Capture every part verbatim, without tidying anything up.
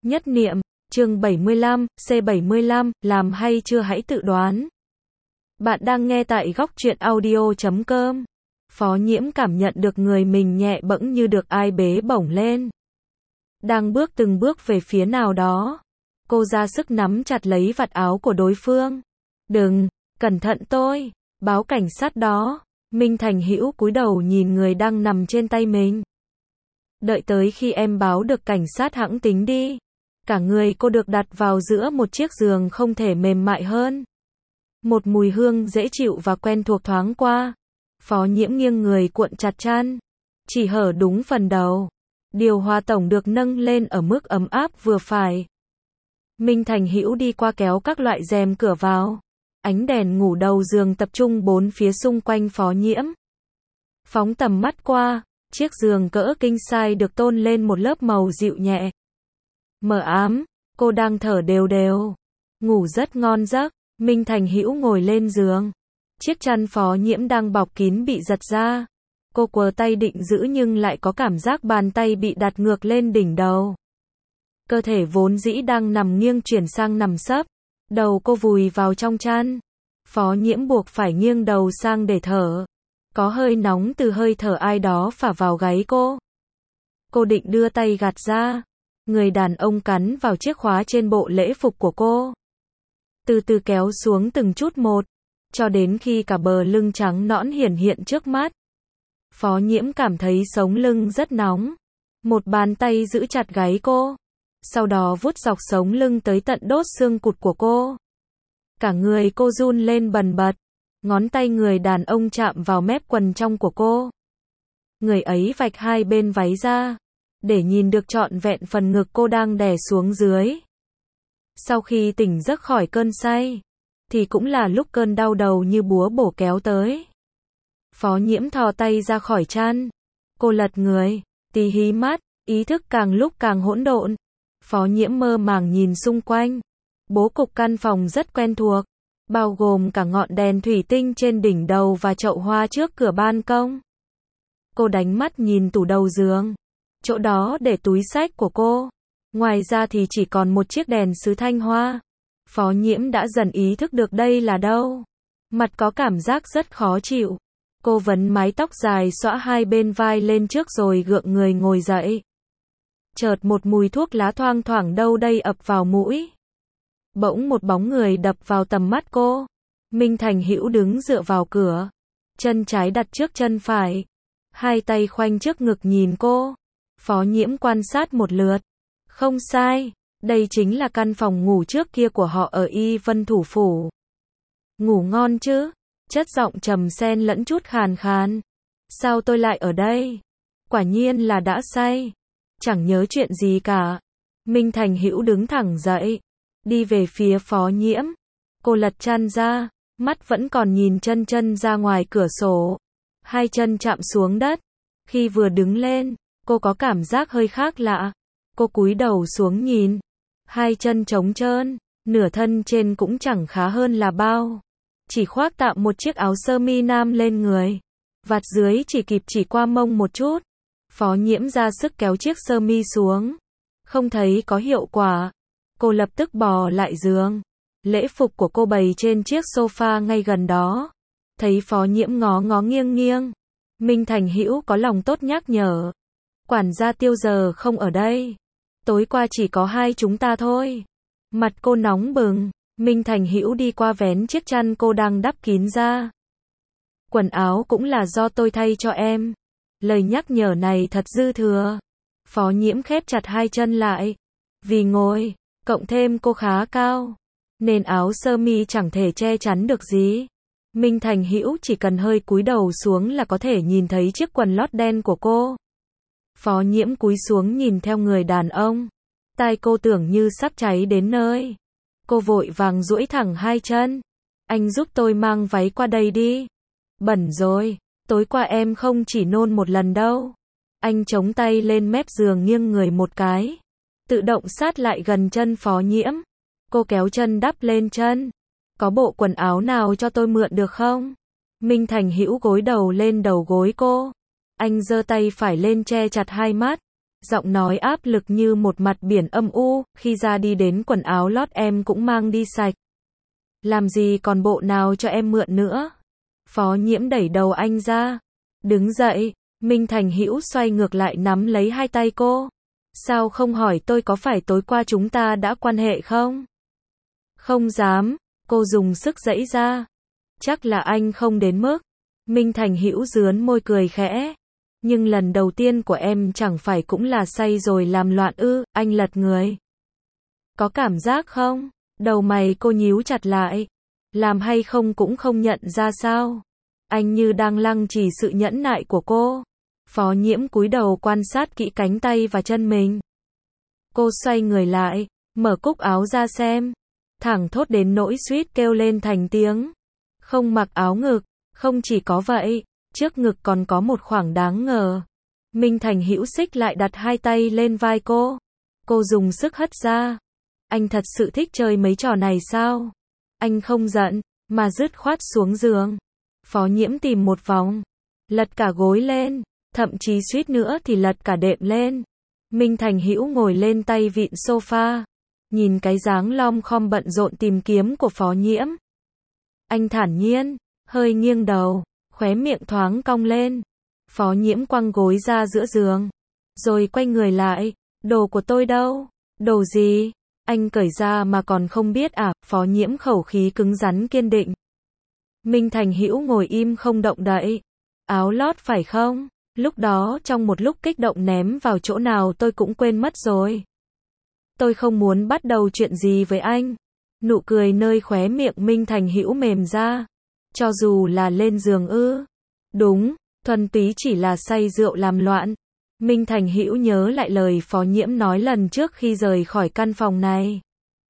Nhất niệm, chương bảy mươi lăm, C bảy mươi lăm, làm hay chưa hãy tự đoán. Bạn đang nghe tại góc truyện audio chấm com. Phó Nhiễm cảm nhận được người mình nhẹ bẫng như được ai bế bổng lên. Đang bước từng bước về phía nào đó. Cô ra sức nắm chặt lấy vạt áo của đối phương. Đừng, cẩn thận tôi, báo cảnh sát đó. Minh Thành Hữu cúi đầu nhìn người đang nằm trên tay mình. Đợi tới khi em báo được cảnh sát hẵng tính đi. Cả người cô được đặt vào giữa một chiếc giường không thể mềm mại hơn. Một mùi hương dễ chịu và quen thuộc thoáng qua. Phó Nhiễm nghiêng người cuộn chặt chăn. Chỉ hở đúng phần đầu. Điều hòa tổng được nâng lên ở mức ấm áp vừa phải. Minh Thành Hữu đi qua kéo các loại rèm cửa vào. Ánh đèn ngủ đầu giường tập trung bốn phía xung quanh Phó Nhiễm. Phóng tầm mắt qua, chiếc giường cỡ king size được tôn lên một lớp màu dịu nhẹ. Mờ ám, cô đang thở đều đều. Ngủ rất ngon giấc. Minh Thành Hữu ngồi lên giường. Chiếc chăn Phó Nhiễm đang bọc kín bị giật ra. Cô quờ tay định giữ nhưng lại có cảm giác bàn tay bị đặt ngược lên đỉnh đầu. Cơ thể vốn dĩ đang nằm nghiêng chuyển sang nằm sấp. Đầu cô vùi vào trong chăn. Phó Nhiễm buộc phải nghiêng đầu sang để thở. Có hơi nóng từ hơi thở ai đó phả vào gáy cô. Cô định đưa tay gạt ra. Người đàn ông cắn vào chiếc khóa trên bộ lễ phục của cô. Từ từ kéo xuống từng chút một. Cho đến khi cả bờ lưng trắng nõn hiển hiện trước mắt. Phó Nhiễm cảm thấy sống lưng rất nóng. Một bàn tay giữ chặt gáy cô. Sau đó vuốt dọc sống lưng tới tận đốt xương cụt của cô. Cả người cô run lên bần bật. Ngón tay người đàn ông chạm vào mép quần trong của cô. Người ấy vạch hai bên váy ra. Để nhìn được trọn vẹn phần ngực cô đang đè xuống dưới. Sau khi tỉnh giấc khỏi cơn say. Thì cũng là lúc cơn đau đầu như búa bổ kéo tới. Phó Nhiễm thò tay ra khỏi chăn. Cô lật người. Tí hí mắt. Ý thức càng lúc càng hỗn độn. Phó Nhiễm mơ màng nhìn xung quanh. Bố cục căn phòng rất quen thuộc. Bao gồm cả ngọn đèn thủy tinh trên đỉnh đầu và chậu hoa trước cửa ban công. Cô đánh mắt nhìn tủ đầu giường. Chỗ đó để túi xách của cô. Ngoài ra thì chỉ còn một chiếc đèn sứ thanh hoa. Phó Nhiễm đã dần ý thức được đây là đâu. Mặt có cảm giác rất khó chịu. Cô vấn mái tóc dài xõa hai bên vai lên trước rồi gượng người ngồi dậy. Chợt một mùi thuốc lá thoang thoảng đâu đây ập vào mũi. Bỗng một bóng người đập vào tầm mắt cô. Minh Thành Hữu đứng dựa vào cửa. Chân trái đặt trước chân phải. Hai tay khoanh trước ngực nhìn cô. Phó Nhiễm quan sát một lượt. Không sai, đây chính là căn phòng ngủ trước kia của họ ở Y Vân Thủ Phủ. Ngủ ngon chứ? Chất giọng trầm xen lẫn chút khàn khàn. Sao tôi lại ở đây? Quả nhiên là đã say. Chẳng nhớ chuyện gì cả. Minh Thành Hữu đứng thẳng dậy. Đi về phía Phó Nhiễm. Cô lật chăn ra. Mắt vẫn còn nhìn chân chân ra ngoài cửa sổ. Hai chân chạm xuống đất. Khi vừa đứng lên, cô có cảm giác hơi khác lạ. Cô cúi đầu xuống nhìn. Hai chân trống trơn. Nửa thân trên cũng chẳng khá hơn là bao. Chỉ khoác tạm một chiếc áo sơ mi nam lên người. Vạt dưới chỉ kịp chỉ qua mông một chút. Phó Nhiễm ra sức kéo chiếc sơ mi xuống. Không thấy có hiệu quả. Cô lập tức bò lại giường. Lễ phục của cô bày trên chiếc sofa ngay gần đó. Thấy Phó Nhiễm ngó ngó nghiêng nghiêng. Minh Thành Hữu có lòng tốt nhắc nhở. Quản gia Tiêu giờ không ở đây. Tối qua chỉ có hai chúng ta thôi. Mặt cô nóng bừng. Minh Thành Hữu đi qua vén chiếc chăn cô đang đắp kín ra. Quần áo cũng là do tôi thay cho em. Lời nhắc nhở này thật dư thừa. Phó Nhiễm khép chặt hai chân lại. Vì ngồi, cộng thêm cô khá cao. Nên áo sơ mi chẳng thể che chắn được gì. Minh Thành Hữu chỉ cần hơi cúi đầu xuống là có thể nhìn thấy chiếc quần lót đen của cô. Phó Nhiễm cúi xuống nhìn theo người đàn ông. Tai cô tưởng như sắp cháy đến nơi. Cô vội vàng duỗi thẳng hai chân. Anh giúp tôi mang váy qua đây đi. Bẩn rồi, tối qua em không chỉ nôn một lần đâu. Anh chống tay lên mép giường nghiêng người một cái. Tự động sát lại gần chân Phó Nhiễm. Cô kéo chân đắp lên chân. Có bộ quần áo nào cho tôi mượn được không? Minh Thành Hữu gối đầu lên đầu gối cô. Anh giơ tay phải lên che chặt hai mắt. Giọng nói áp lực như một mặt biển âm u, khi ra đi đến quần áo lót em cũng mang đi sạch. Làm gì còn bộ nào cho em mượn nữa. Phó Nhiễm đẩy đầu anh ra. Đứng dậy, Minh Thành Hữu xoay ngược lại nắm lấy hai tay cô. Sao không hỏi tôi có phải tối qua chúng ta đã quan hệ không? Không dám, cô dùng sức giãy ra. Chắc là anh không đến mức. Minh Thành Hữu rướn môi cười khẽ. Nhưng lần đầu tiên của em chẳng phải cũng là say rồi làm loạn ư, anh lật người. Có cảm giác không? Đầu mày cô nhíu chặt lại. Làm hay không cũng không nhận ra sao? Anh như đang lăng trì sự nhẫn nại của cô. Phó Nhiễm cúi đầu quan sát kỹ cánh tay và chân mình. Cô xoay người lại, mở cúc áo ra xem. Thẳng thốt đến nỗi suýt kêu lên thành tiếng. Không mặc áo ngực, không chỉ có vậy, trước ngực còn có một khoảng đáng ngờ. Minh Thành Hữu xích lại đặt hai tay lên vai cô. Cô dùng sức hất ra. Anh thật sự thích chơi mấy trò này sao? Anh không giận, mà dứt khoát xuống giường. Phó Nhiễm tìm một vòng, lật cả gối lên, thậm chí suýt nữa thì lật cả đệm lên. Minh Thành Hữu ngồi lên tay vịn sofa, nhìn cái dáng lom khom bận rộn tìm kiếm của Phó Nhiễm. Anh thản nhiên, hơi nghiêng đầu, khóe miệng thoáng cong lên. Phó Nhiễm quăng gối ra giữa giường, rồi quay người lại. Đồ của tôi đâu? Đồ gì? Anh cởi ra mà còn không biết à? Phó Nhiễm khẩu khí cứng rắn kiên định. Minh Thành Hữu ngồi im không động đậy. Áo lót phải không? Lúc đó trong một lúc kích động ném vào chỗ nào tôi cũng quên mất rồi. Tôi không muốn bắt đầu chuyện gì với anh. Nụ cười nơi khóe miệng Minh Thành Hữu mềm ra. Cho dù là lên giường ư? Đúng, thuần túy chỉ là say rượu làm loạn. Minh Thành Hữu nhớ lại lời Phó Nhiễm nói lần trước khi rời khỏi căn phòng này.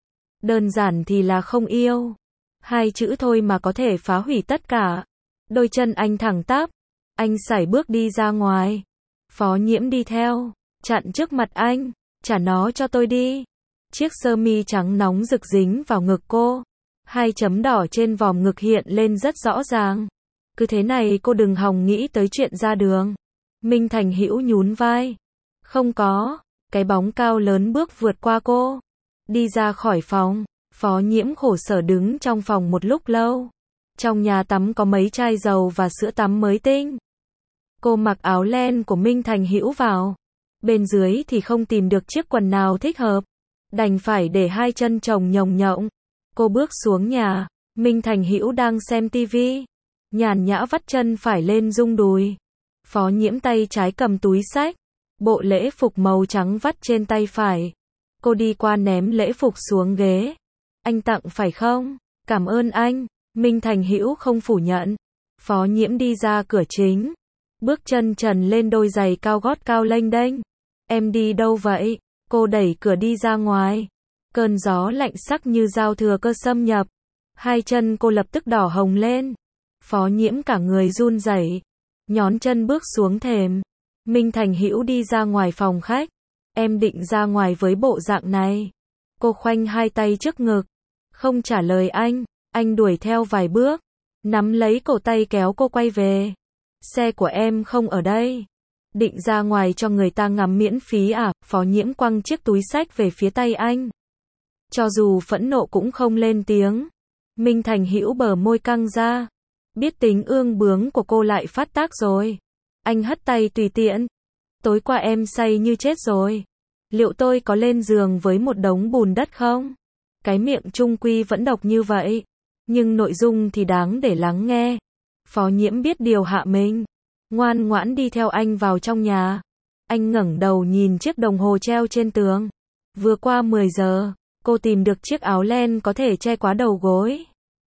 Đơn giản thì là không yêu. Hai chữ thôi mà có thể phá hủy tất cả. Đôi chân anh thẳng tắp. Anh sải bước đi ra ngoài. Phó Nhiễm đi theo, chặn trước mặt anh. Trả nó cho tôi đi. Chiếc sơ mi trắng nóng rực dính vào ngực cô. Hai chấm đỏ trên vòm ngực hiện lên rất rõ ràng. Cứ thế này cô đừng hòng nghĩ tới chuyện ra đường. Minh Thành Hữu nhún vai. Không có. Cái bóng cao lớn bước vượt qua cô. Đi ra khỏi phòng. Phó Nhiễm khổ sở đứng trong phòng một lúc lâu. Trong nhà tắm có mấy chai dầu và sữa tắm mới tinh. Cô mặc áo len của Minh Thành Hữu vào. Bên dưới thì không tìm được chiếc quần nào thích hợp. Đành phải để hai chân chồng nhồng nhộng. Cô bước xuống nhà. Minh Thành Hữu đang xem tivi. Nhàn nhã vắt chân phải lên rung đùi. Phó Nhiễm tay trái cầm túi xách. Bộ lễ phục màu trắng vắt trên tay phải. Cô đi qua ném lễ phục xuống ghế. Anh tặng phải không? Cảm ơn anh. Minh Thành Hữu không phủ nhận. Phó Nhiễm đi ra cửa chính. Bước chân trần lên đôi giày cao gót cao lênh đênh. Em đi đâu vậy? Cô đẩy cửa đi ra ngoài. Cơn gió lạnh sắc như dao thừa cơ xâm nhập. Hai chân cô lập tức đỏ hồng lên. Phó Nhiễm cả người run rẩy, nhón chân bước xuống thềm. Minh Thành Hữu đi ra ngoài phòng khách. Em định ra ngoài với bộ dạng này. Cô khoanh hai tay trước ngực. Không trả lời anh. Anh đuổi theo vài bước. Nắm lấy cổ tay kéo cô quay về. Xe của em không ở đây. Định ra ngoài cho người ta ngắm miễn phí à? Phó Nhiễm quăng chiếc túi xách về phía tay anh. Cho dù phẫn nộ cũng không lên tiếng. Minh Thành Hữu bờ môi căng ra. Biết tính ương bướng của cô lại phát tác rồi. Anh hất tay tùy tiện. Tối qua em say như chết rồi. Liệu tôi có lên giường với một đống bùn đất không? Cái miệng chung quy vẫn độc như vậy. Nhưng nội dung thì đáng để lắng nghe. Phó Nhiễm biết điều hạ mình. Ngoan ngoãn đi theo anh vào trong nhà. Anh ngẩng đầu nhìn chiếc đồng hồ treo trên tường. Vừa qua mười giờ, cô tìm được chiếc áo len có thể che quá đầu gối.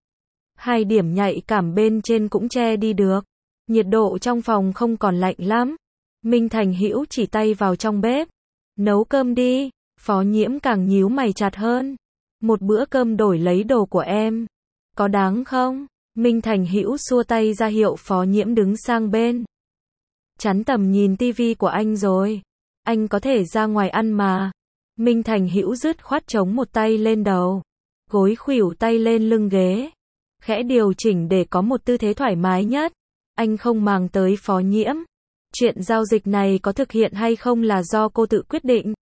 Hai điểm nhạy cảm bên trên cũng che đi được. Nhiệt độ trong phòng không còn lạnh lắm. Minh Thành Hữu chỉ tay vào trong bếp. Nấu cơm đi. Phó Nhiễm càng nhíu mày chặt hơn. Một bữa cơm đổi lấy đồ của em. Có đáng không? Minh Thành Hữu xua tay ra hiệu Phó Nhiễm đứng sang bên. Chắn tầm nhìn tivi của anh rồi. Anh có thể ra ngoài ăn mà. Minh Thành Hữu dứt khoát chống một tay lên đầu. Gối khuỷu tay lên lưng ghế. Khẽ điều chỉnh để có một tư thế thoải mái nhất. Anh không màng tới Phó Nhiễm. Chuyện giao dịch này có thực hiện hay không là do cô tự quyết định.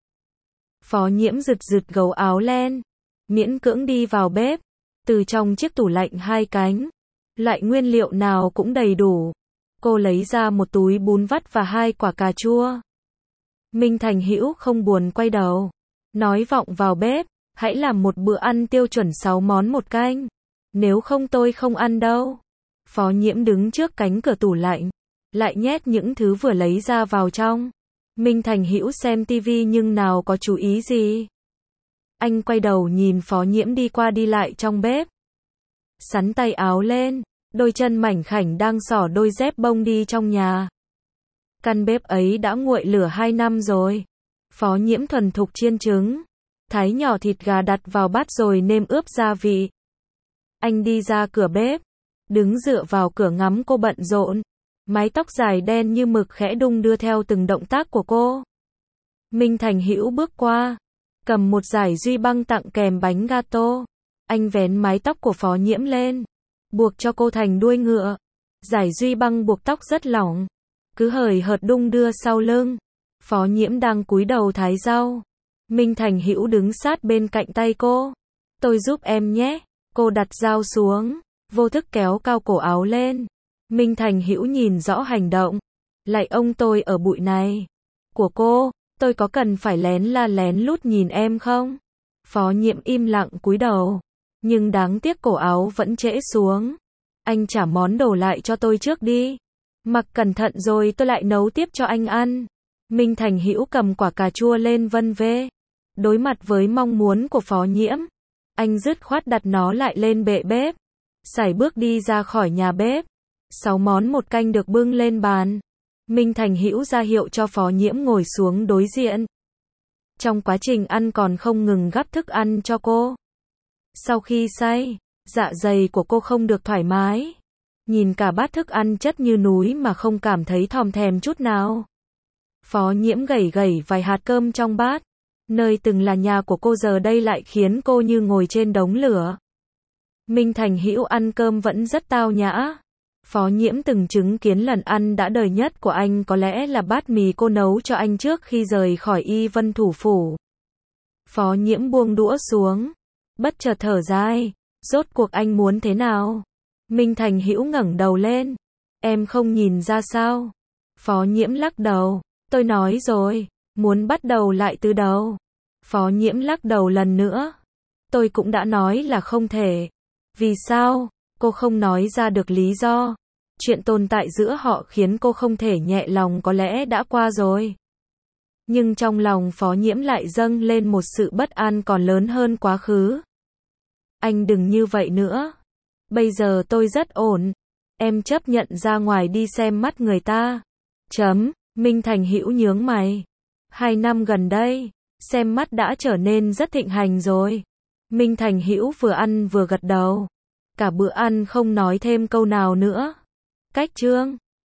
Phó Nhiễm rực rực gấu áo len, miễn cưỡng đi vào bếp, từ trong chiếc tủ lạnh hai cánh, loại nguyên liệu nào cũng đầy đủ. Cô lấy ra một túi bún vắt và hai quả cà chua. Minh Thành Hữu không buồn quay đầu, nói vọng vào bếp, hãy làm một bữa ăn tiêu chuẩn sáu món một canh. Nếu không tôi không ăn đâu. Phó Nhiễm đứng trước cánh cửa tủ lạnh, lại nhét những thứ vừa lấy ra vào trong. Minh Thành Hữu xem tivi nhưng nào có chú ý gì. Anh quay đầu nhìn Phó Nhiễm đi qua đi lại trong bếp. Sắn tay áo lên, đôi chân mảnh khảnh đang xỏ đôi dép bông đi trong nhà. Căn bếp ấy đã nguội lửa hai năm rồi. Phó Nhiễm thuần thục chiên trứng, thái nhỏ thịt gà đặt vào bát rồi nêm ướp gia vị. Anh đi ra cửa bếp, đứng dựa vào cửa ngắm cô bận rộn. Mái tóc dài đen như mực khẽ đung đưa theo từng động tác của cô. Minh Thành Hữu bước qua, cầm một dải duy băng tặng kèm bánh gato. Anh vén mái tóc của Phó Nhiễm lên, buộc cho cô thành đuôi ngựa. Dải duy băng buộc tóc rất lỏng, cứ hời hợt đung đưa sau lưng. Phó Nhiễm đang cúi đầu thái rau. Minh Thành Hữu đứng sát bên cạnh tay cô. Tôi giúp em nhé. Cô đặt dao xuống, vô thức kéo cao cổ áo lên. Minh Thành Hữu nhìn rõ hành động. Lạy ông, tôi ở bụi này của cô, tôi có cần phải lén la lén lút nhìn em không? Phó Nhiễm im lặng cúi đầu, nhưng đáng tiếc cổ áo vẫn trễ xuống. Anh trả món đồ lại cho tôi trước đi. Mặc cẩn thận rồi tôi lại nấu tiếp cho anh ăn. Minh Thành Hữu cầm quả cà chua lên vân vê. Đối mặt với mong muốn của Phó Nhiễm, anh dứt khoát đặt nó lại lên bệ bếp. Sải bước đi ra khỏi nhà bếp. Sáu món một canh được bưng lên bàn. Minh Thành Hữu ra hiệu cho Phó Nhiễm ngồi xuống đối diện. Trong quá trình ăn còn không ngừng gắp thức ăn cho cô. Sau khi say, dạ dày của cô không được thoải mái. Nhìn cả bát thức ăn chất như núi mà không cảm thấy thòm thèm chút nào. Phó Nhiễm gẩy gẩy vài hạt cơm trong bát. Nơi từng là nhà của cô giờ đây lại khiến cô như ngồi trên đống lửa. Minh Thành Hữu ăn cơm vẫn rất tao nhã. Phó Nhiễm từng chứng kiến lần ăn đã đời nhất của anh có lẽ là bát mì cô nấu cho anh trước khi rời khỏi Y Vân Thủ Phủ. Phó Nhiễm buông đũa xuống, bất chợt thở dài, rốt cuộc anh muốn thế nào? Minh Thành Hữu ngẩng đầu lên, em không nhìn ra sao? Phó Nhiễm lắc đầu, tôi nói rồi, muốn bắt đầu lại từ đầu. Phó Nhiễm lắc đầu lần nữa, tôi cũng đã nói là không thể. Vì sao? Cô không nói ra được lý do. Chuyện tồn tại giữa họ khiến cô không thể nhẹ lòng, có lẽ đã qua rồi. Nhưng trong lòng Phó Nhiễm lại dâng lên một sự bất an còn lớn hơn quá khứ. Anh đừng như vậy nữa. Bây giờ tôi rất ổn. Em chấp nhận ra ngoài đi xem mắt người ta. Chấm. Minh Thành Hữu nhướng mày. Hai năm gần đây, xem mắt đã trở nên rất thịnh hành rồi. Minh Thành Hữu vừa ăn vừa gật đầu. Cả bữa ăn không nói thêm câu nào nữa. Cách chương